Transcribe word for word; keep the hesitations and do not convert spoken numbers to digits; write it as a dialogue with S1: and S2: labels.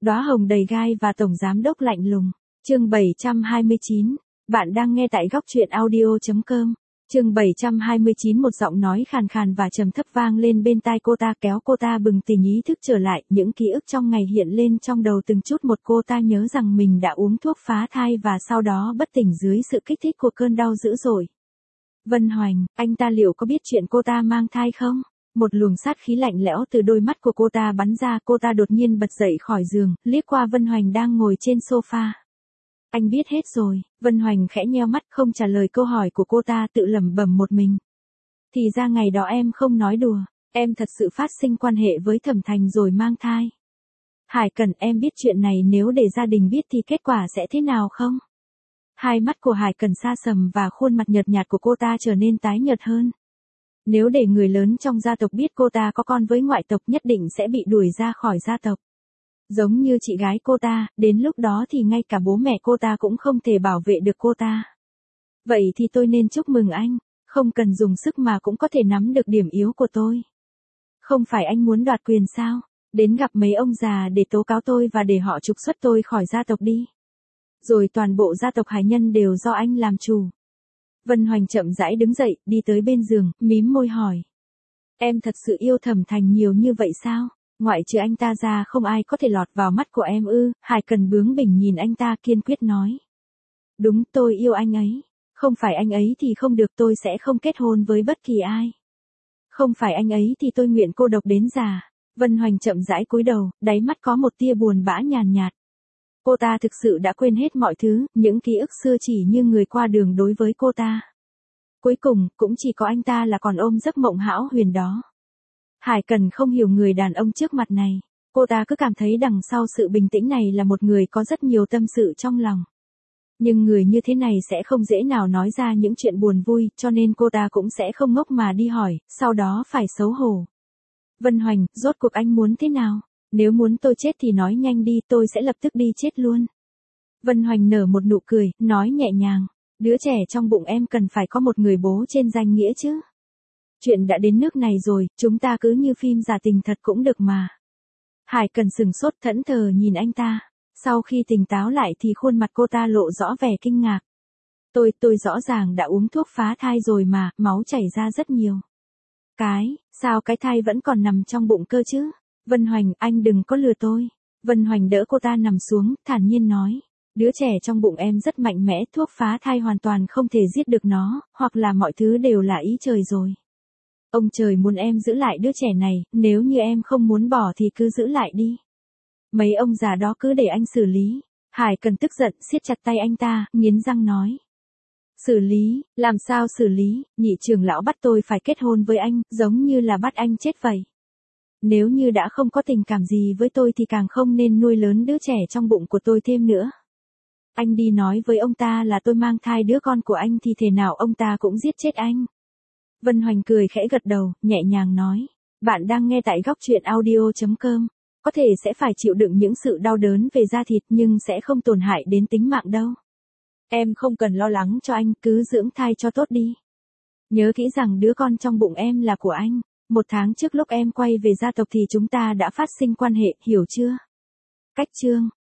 S1: Đóa hồng đầy gai và tổng giám đốc lạnh lùng. Chương bảy trăm hai mươi chín. Bạn đang nghe tại góc truyện audio chấm com. Chương bảy trăm hai mươi chín. Một giọng nói khàn khàn và trầm thấp vang lên bên tai cô ta, kéo cô ta bừng tỉnh ý thức trở lại. Những ký ức trong ngày hiện lên trong đầu từng chút một. Cô ta nhớ rằng mình đã uống thuốc phá thai và sau đó bất tỉnh dưới sự kích thích của cơn đau dữ dội. Vân Hoành, anh ta liệu có biết chuyện cô ta mang thai không? Một luồng sát khí lạnh lẽo từ đôi mắt của cô ta bắn ra. Cô ta đột nhiên bật dậy khỏi giường, liếc qua Vân Hoành đang ngồi trên sofa. Anh biết hết rồi. Vân Hoành khẽ nheo mắt không trả lời câu hỏi của cô ta, tự lẩm bẩm một mình. Thì ra ngày đó em không nói đùa, em thật sự phát sinh quan hệ với Thẩm Thành rồi mang thai. Hải Cẩn, em biết chuyện này nếu để gia đình biết thì kết quả sẽ thế nào không? Hai mắt của Hải Cẩn sa sầm và khuôn mặt nhợt nhạt của cô ta trở nên tái nhợt hơn. Nếu để người lớn trong gia tộc biết cô ta có con với ngoại tộc nhất định sẽ bị đuổi ra khỏi gia tộc. Giống như chị gái cô ta, đến lúc đó thì ngay cả bố mẹ cô ta cũng không thể bảo vệ được cô ta. Vậy thì tôi nên chúc mừng anh, không cần dùng sức mà cũng có thể nắm được điểm yếu của tôi. Không phải anh muốn đoạt quyền sao? Đến gặp mấy ông già để tố cáo tôi và để họ trục xuất tôi khỏi gia tộc đi. Rồi toàn bộ gia tộc Hải Nhân đều do anh làm chủ. Vân Hoành chậm rãi đứng dậy, đi tới bên giường, mím môi hỏi. Em thật sự yêu Thẩm Thành nhiều như vậy sao? Ngoại trừ anh ta ra không ai có thể lọt vào mắt của em ư? Hải Cần bướng bỉnh nhìn anh ta kiên quyết nói. Đúng, tôi yêu anh ấy. Không phải anh ấy thì không được, tôi sẽ không kết hôn với bất kỳ ai. Không phải anh ấy thì tôi nguyện cô độc đến già. Vân Hoành chậm rãi cúi đầu, đáy mắt có một tia buồn bã nhàn nhạt. Cô ta thực sự đã quên hết mọi thứ, những ký ức xưa chỉ như người qua đường đối với cô ta. Cuối cùng, cũng chỉ có anh ta là còn ôm giấc mộng hão huyền đó. Hải Cần không hiểu người đàn ông trước mặt này. Cô ta cứ cảm thấy đằng sau sự bình tĩnh này là một người có rất nhiều tâm sự trong lòng. Nhưng người như thế này sẽ không dễ nào nói ra những chuyện buồn vui, cho nên cô ta cũng sẽ không ngốc mà đi hỏi, sau đó phải xấu hổ. Vân Hoành, rốt cuộc anh muốn thế nào? Nếu muốn tôi chết thì nói nhanh đi, tôi sẽ lập tức đi chết luôn. Vân Hoành nở một nụ cười, nói nhẹ nhàng. Đứa trẻ trong bụng em cần phải có một người bố trên danh nghĩa chứ. Chuyện đã đến nước này rồi, chúng ta cứ như phim giả tình thật cũng được mà. Hải Cần sừng sốt thẫn thờ nhìn anh ta. Sau khi tỉnh táo lại thì khuôn mặt cô ta lộ rõ vẻ kinh ngạc. Tôi, tôi rõ ràng đã uống thuốc phá thai rồi mà, máu chảy ra rất nhiều. Cái, sao cái thai vẫn còn nằm trong bụng cơ chứ? Vân Hoành, anh đừng có lừa tôi. Vân Hoành đỡ cô ta nằm xuống, thản nhiên nói. Đứa trẻ trong bụng em rất mạnh mẽ, thuốc phá thai hoàn toàn không thể giết được nó, hoặc là mọi thứ đều là ý trời rồi. Ông trời muốn em giữ lại đứa trẻ này, nếu như em không muốn bỏ thì cứ giữ lại đi. Mấy ông già đó cứ để anh xử lý. Hải Cần tức giận, siết chặt tay anh ta, nghiến răng nói. Xử lý, làm sao xử lý, nhị trưởng lão bắt tôi phải kết hôn với anh, giống như là bắt anh chết vậy. Nếu như đã không có tình cảm gì với tôi thì càng không nên nuôi lớn đứa trẻ trong bụng của tôi thêm nữa. Anh đi nói với ông ta là tôi mang thai đứa con của anh thì thể nào ông ta cũng giết chết anh. Vân Hoành cười khẽ gật đầu, nhẹ nhàng nói. Bạn đang nghe tại góc truyện audio chấm com. Có thể sẽ phải chịu đựng những sự đau đớn về da thịt nhưng sẽ không tổn hại đến tính mạng đâu. Em không cần lo lắng cho anh, cứ dưỡng thai cho tốt đi. Nhớ kỹ rằng đứa con trong bụng em là của anh. Một tháng trước lúc em quay về gia tộc thì chúng ta đã phát sinh quan hệ, hiểu chưa? Cách chương.